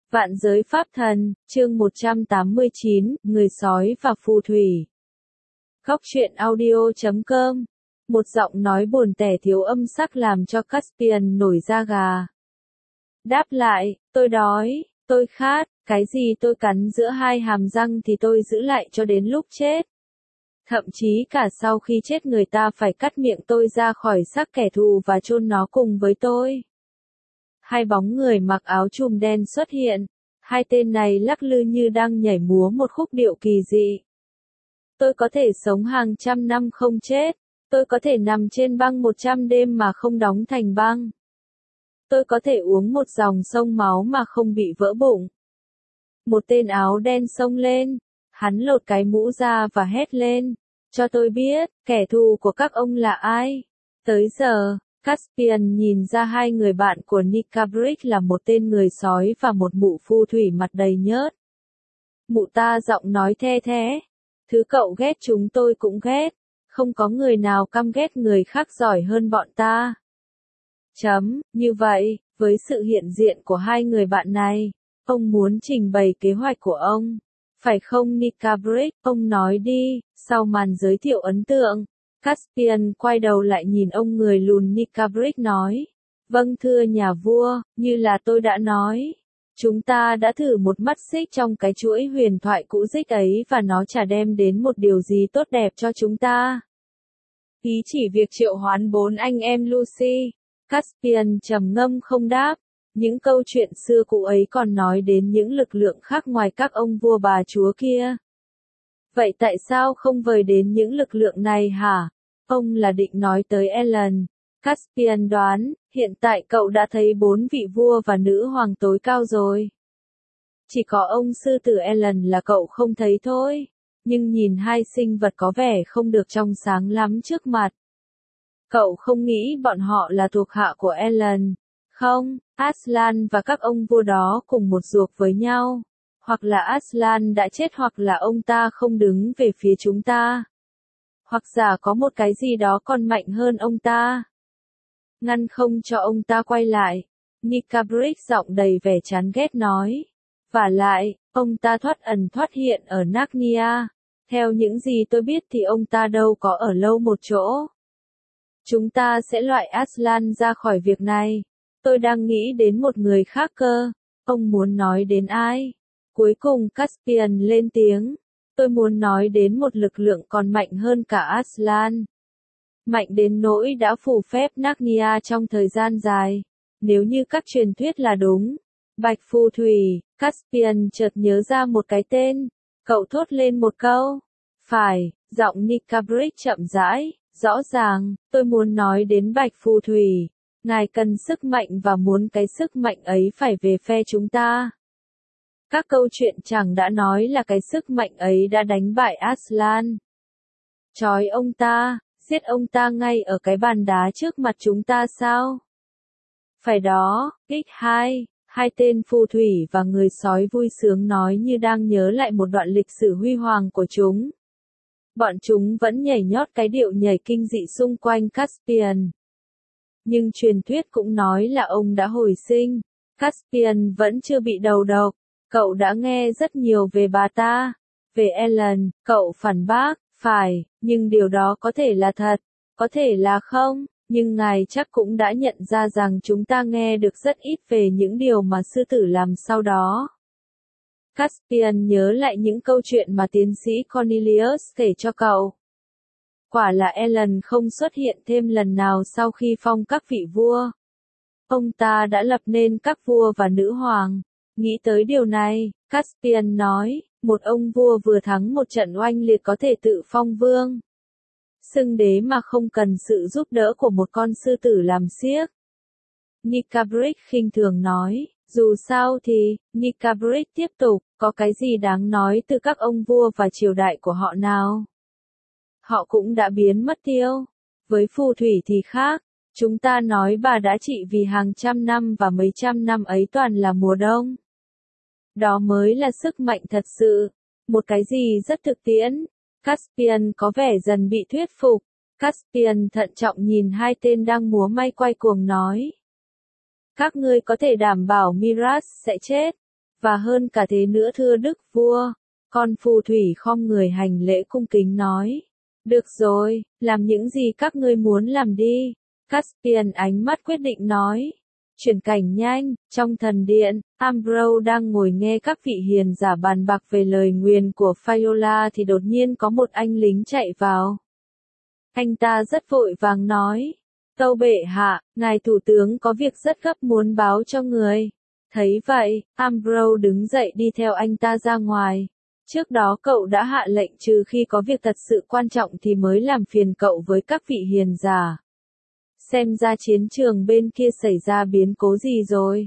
Vạn giới pháp thần, chương 189, người sói và phù thủy. Góc truyện audio.com. Một giọng nói buồn tẻ thiếu âm sắc làm cho Caspian nổi da gà. Đáp lại, tôi đói, tôi khát, cái gì tôi cắn giữa hai hàm răng thì tôi giữ lại cho đến lúc chết. Thậm chí cả sau khi chết người ta phải cắt miệng tôi ra khỏi xác kẻ thù và chôn nó cùng với tôi. Hai bóng người mặc áo trùm đen xuất hiện, hai tên này lắc lư như đang nhảy múa một khúc điệu kỳ dị. Tôi có thể sống hàng trăm năm không chết, tôi có thể nằm trên băng 100 đêm mà không đóng thành băng. Tôi có thể uống một dòng sông máu mà không bị vỡ bụng. Một tên áo đen xông lên, hắn lột cái mũ ra và hét lên, cho tôi biết, kẻ thù của các ông là ai. Tới giờ, Caspian nhìn ra hai người bạn của Nicabrick là một tên người sói và một mụ phù thủy mặt đầy nhớt. Mụ ta giọng nói the thé, thứ cậu ghét chúng tôi cũng ghét, không có người nào căm ghét người khác giỏi hơn bọn ta. Như vậy, với sự hiện diện của hai người bạn này, ông muốn trình bày kế hoạch của ông, phải không Nicabrick? Ông nói đi. Sau màn giới thiệu ấn tượng, Caspian quay đầu lại nhìn ông người lùn Nicabrick nói, vâng thưa nhà vua, như là tôi đã nói, chúng ta đã thử một mắt xích trong cái chuỗi huyền thoại cũ dích ấy và nó chả đem đến một điều gì tốt đẹp cho chúng ta. Ý chỉ việc triệu hoán 4 anh em Lucy. Caspian trầm ngâm không đáp, những câu chuyện xưa cũ ấy còn nói đến những lực lượng khác ngoài các ông vua bà chúa kia. Vậy tại sao không vời đến những lực lượng này hả? Ông là định nói tới Ellen. Caspian đoán, hiện tại cậu đã thấy 4 vị vua và nữ hoàng tối cao rồi. Chỉ có ông sư tử Ellen là cậu không thấy thôi. Nhưng nhìn hai sinh vật có vẻ không được trong sáng lắm trước mặt. Cậu không nghĩ bọn họ là thuộc hạ của Ellen, không? Aslan và các ông vua đó cùng một ruột với nhau. Hoặc là Aslan đã chết hoặc là ông ta không đứng về phía chúng ta. Hoặc giả có một cái gì đó còn mạnh hơn ông ta. Ngăn không cho ông ta quay lại. Nicabrick giọng đầy vẻ chán ghét nói. Vả lại, ông ta thoát ẩn thoát hiện ở Narnia. Theo những gì tôi biết thì ông ta đâu có ở lâu một chỗ. Chúng ta sẽ loại Aslan ra khỏi việc này. Tôi đang nghĩ đến một người khác cơ. Ông muốn nói đến ai? Cuối cùng Caspian lên tiếng. Tôi muốn nói đến một lực lượng còn mạnh hơn cả Aslan. Mạnh đến nỗi đã phủ phép Narnia trong thời gian dài. Nếu như các truyền thuyết là đúng. Bạch phù thủy, Caspian chợt nhớ ra một cái tên. Cậu thốt lên một câu. Phải, giọng Nicabrick chậm rãi, rõ ràng, tôi muốn nói đến bạch phù thủy. Ngài cần sức mạnh và muốn cái sức mạnh ấy phải về phe chúng ta. Các câu chuyện chẳng đã nói là cái sức mạnh ấy đã đánh bại Aslan. Trói ông ta, giết ông ta ngay ở cái bàn đá trước mặt chúng ta sao? Phải đó, X2, hai tên phù thủy và người sói vui sướng nói như đang nhớ lại một đoạn lịch sử huy hoàng của chúng. Bọn chúng vẫn nhảy nhót cái điệu nhảy kinh dị xung quanh Caspian. Nhưng truyền thuyết cũng nói là ông đã hồi sinh. Caspian vẫn chưa bị đầu độc. Cậu đã nghe rất nhiều về bà ta. Về Ellen, cậu phản bác, phải, nhưng điều đó có thể là thật, có thể là không, nhưng ngài chắc cũng đã nhận ra rằng chúng ta nghe được rất ít về những điều mà sư tử làm sau đó. Caspian nhớ lại những câu chuyện mà tiến sĩ Cornelius kể cho cậu. Quả là Ellen không xuất hiện thêm lần nào sau khi phong các vị vua. Ông ta đã lập nên các vua và nữ hoàng. Nghĩ tới điều này, Caspian nói, một ông vua vừa thắng một trận oanh liệt có thể tự phong vương. Xưng đế mà không cần sự giúp đỡ của một con sư tử làm xiếc. Nicabrick khinh thường nói, dù sao thì, Nicabrick tiếp tục, có cái gì đáng nói từ các ông vua và triều đại của họ nào? Họ cũng đã biến mất tiêu. Với phù thủy thì khác. Chúng ta nói bà đã trị vì hàng trăm năm và mấy trăm năm ấy toàn là mùa đông. Đó mới là sức mạnh thật sự. Một cái gì rất thực tiễn. Caspian có vẻ dần bị thuyết phục. Caspian thận trọng nhìn hai tên đang múa may quay cuồng nói. Các ngươi có thể đảm bảo Miraz sẽ chết. Và hơn cả thế nữa thưa đức vua, con phù thủy khom người hành lễ cung kính nói. Được rồi, làm những gì các ngươi muốn làm đi. Caspian ánh mắt quyết định nói. Chuyển cảnh nhanh, trong thần điện, Ambrose đang ngồi nghe các vị hiền giả bàn bạc về lời nguyền của Fiola thì đột nhiên có một anh lính chạy vào. Anh ta rất vội vàng nói. Tâu bệ hạ, ngài thủ tướng có việc rất gấp muốn báo cho người. Thấy vậy, Ambrose đứng dậy đi theo anh ta ra ngoài. Trước đó cậu đã hạ lệnh trừ khi có việc thật sự quan trọng thì mới làm phiền cậu với các vị hiền giả. Xem ra chiến trường bên kia xảy ra biến cố gì rồi.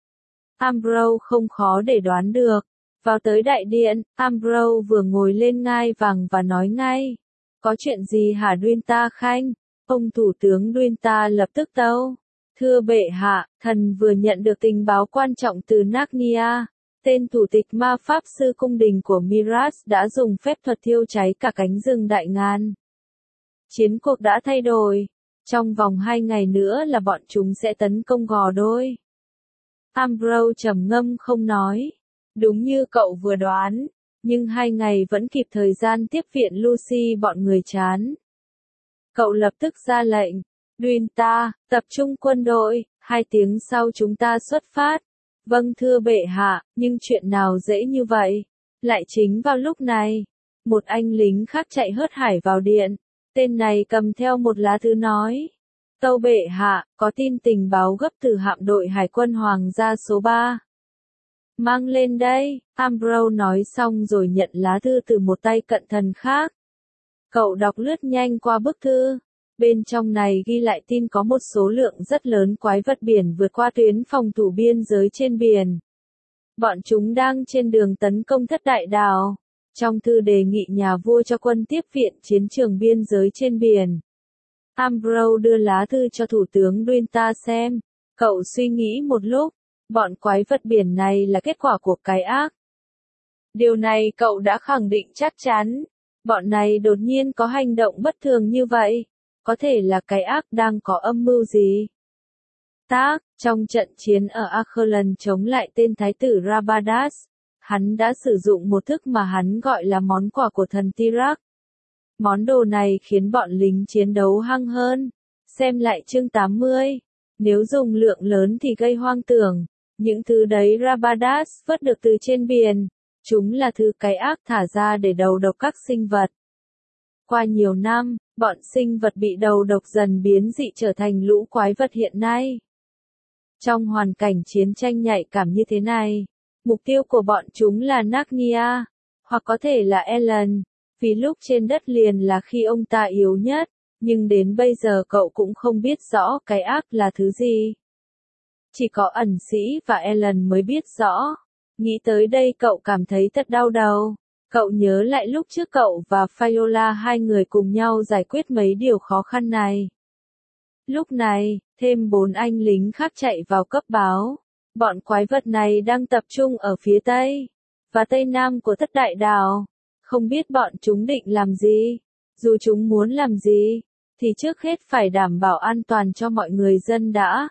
Ambrose không khó để đoán được. Vào tới đại điện, Ambrose vừa ngồi lên ngai vàng và nói ngay. Có chuyện gì hả Đuyên-ta Khanh? Ông thủ tướng Đuyên-ta lập tức tâu. Thưa bệ hạ, thần vừa nhận được tình báo quan trọng từ Narnia. Tên thủ tịch ma pháp sư cung đình của Miraz đã dùng phép thuật thiêu cháy cả cánh rừng Đại Ngàn. Chiến cuộc đã thay đổi. Trong vòng 2 ngày nữa là bọn chúng sẽ tấn công Gò Đôi. Ambrose trầm ngâm không nói. Đúng như cậu vừa đoán, nhưng 2 ngày vẫn kịp thời gian tiếp viện Lucy bọn người chán. Cậu lập tức ra lệnh. Đuyên-ta, tập trung quân đội, 2 tiếng sau chúng ta xuất phát. Vâng thưa bệ hạ, nhưng chuyện nào dễ như vậy? Lại chính vào lúc này, một anh lính khác chạy hớt hải vào điện. Tên này cầm theo một lá thư nói. Tâu bệ hạ, có tin tình báo gấp từ hạm đội hải quân hoàng gia số 3. Mang lên đây, Ambrose nói xong rồi nhận lá thư từ một tay cận thần khác. Cậu đọc lướt nhanh qua bức thư. Bên trong này ghi lại tin có một số lượng rất lớn quái vật biển vượt qua tuyến phòng thủ biên giới trên biển. Bọn chúng đang trên đường tấn công Thất Đại Đảo. Trong thư đề nghị nhà vua cho quân tiếp viện chiến trường biên giới trên biển. Ambrose đưa lá thư cho thủ tướng Đuyên-ta xem. Cậu suy nghĩ một lúc. Bọn quái vật biển này là kết quả của cái ác. Điều này cậu đã khẳng định chắc chắn. Bọn này đột nhiên có hành động bất thường như vậy. Có thể là cái ác đang có âm mưu gì? Trong trận chiến ở Acheron chống lại tên thái tử Rabadas, hắn đã sử dụng một thức mà hắn gọi là món quà của thần Tyrak. Món đồ này khiến bọn lính chiến đấu hăng hơn. Xem lại chương 80. Nếu dùng lượng lớn thì gây hoang tưởng. Những thứ đấy Rabadas vớt được từ trên biển. Chúng là thứ cái ác thả ra để đầu độc các sinh vật. Qua nhiều năm, bọn sinh vật bị đầu độc dần biến dị trở thành lũ quái vật hiện nay. Trong hoàn cảnh chiến tranh nhạy cảm như thế này, mục tiêu của bọn chúng là Narnia, hoặc có thể là Ellen, vì lúc trên đất liền là khi ông ta yếu nhất, nhưng đến bây giờ cậu cũng không biết rõ cái ác là thứ gì. Chỉ có ẩn sĩ và Ellen mới biết rõ. Nghĩ tới đây cậu cảm thấy thật đau đầu. Cậu nhớ lại lúc trước cậu và Fiola hai người cùng nhau giải quyết mấy điều khó khăn này. Lúc này, thêm 4 anh lính khác chạy vào cấp báo. Bọn quái vật này đang tập trung ở phía Tây và Tây Nam của Thất Đại Đảo. Không biết bọn chúng định làm gì. Dù chúng muốn làm gì, thì trước hết phải đảm bảo an toàn cho mọi người dân đã.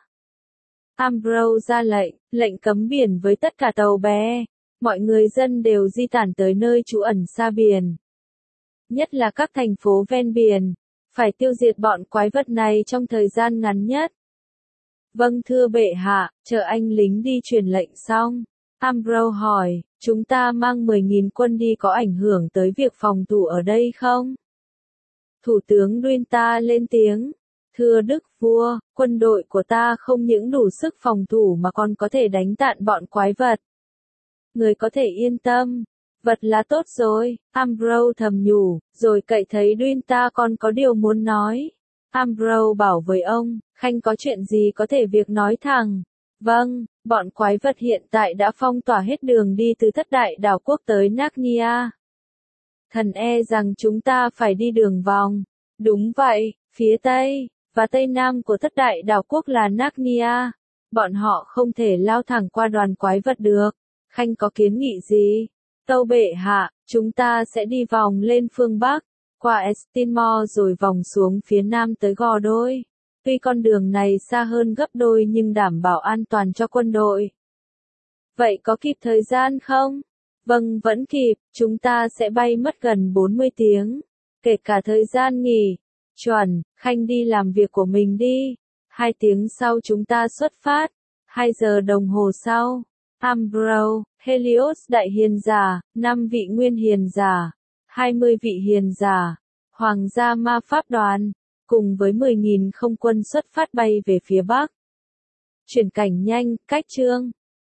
Ambrose ra lệnh cấm biển với tất cả tàu bé. Mọi người dân đều di tản tới nơi trú ẩn xa biển. Nhất là các thành phố ven biển. Phải tiêu diệt bọn quái vật này trong thời gian ngắn nhất. Vâng thưa bệ hạ, chờ anh lính đi truyền lệnh xong. Ambrose hỏi, chúng ta mang 10.000 quân đi có ảnh hưởng tới việc phòng thủ ở đây không? Thủ tướng Đuyên-ta lên tiếng. Thưa đức vua, quân đội của ta không những đủ sức phòng thủ mà còn có thể đánh tạn bọn quái vật. Người có thể yên tâm. Vật là tốt rồi, Ambrose thầm nhủ, rồi cậy thấy Đuyên-ta còn có điều muốn nói. Ambrose bảo với ông, Khanh có chuyện gì có thể việc nói thẳng. Vâng, bọn quái vật hiện tại đã phong tỏa hết đường đi từ Thất Đại Đảo quốc tới Narnia. Thần e rằng chúng ta phải đi đường vòng. Đúng vậy, phía Tây và Tây Nam của Thất Đại Đảo quốc là Narnia. Bọn họ không thể lao thẳng qua đoàn quái vật được. Khanh có kiến nghị gì? Tâu bệ hạ, chúng ta sẽ đi vòng lên phương Bắc, qua Estimor rồi vòng xuống phía Nam tới Gò Đôi. Tuy con đường này xa hơn gấp đôi nhưng đảm bảo an toàn cho quân đội. Vậy có kịp thời gian không? Vâng, vẫn kịp, chúng ta sẽ bay mất gần 40 tiếng, kể cả thời gian nghỉ. Chuẩn, Khanh đi làm việc của mình đi. 2 tiếng sau chúng ta xuất phát. 2 giờ đồng hồ sau. Ambrose, Helios đại hiền giả, 5 vị nguyên hiền giả, 20 vị hiền giả, Hoàng gia ma pháp đoàn, cùng với 10.000 không quân xuất phát bay về phía Bắc. Chuyển cảnh nhanh, cách chương.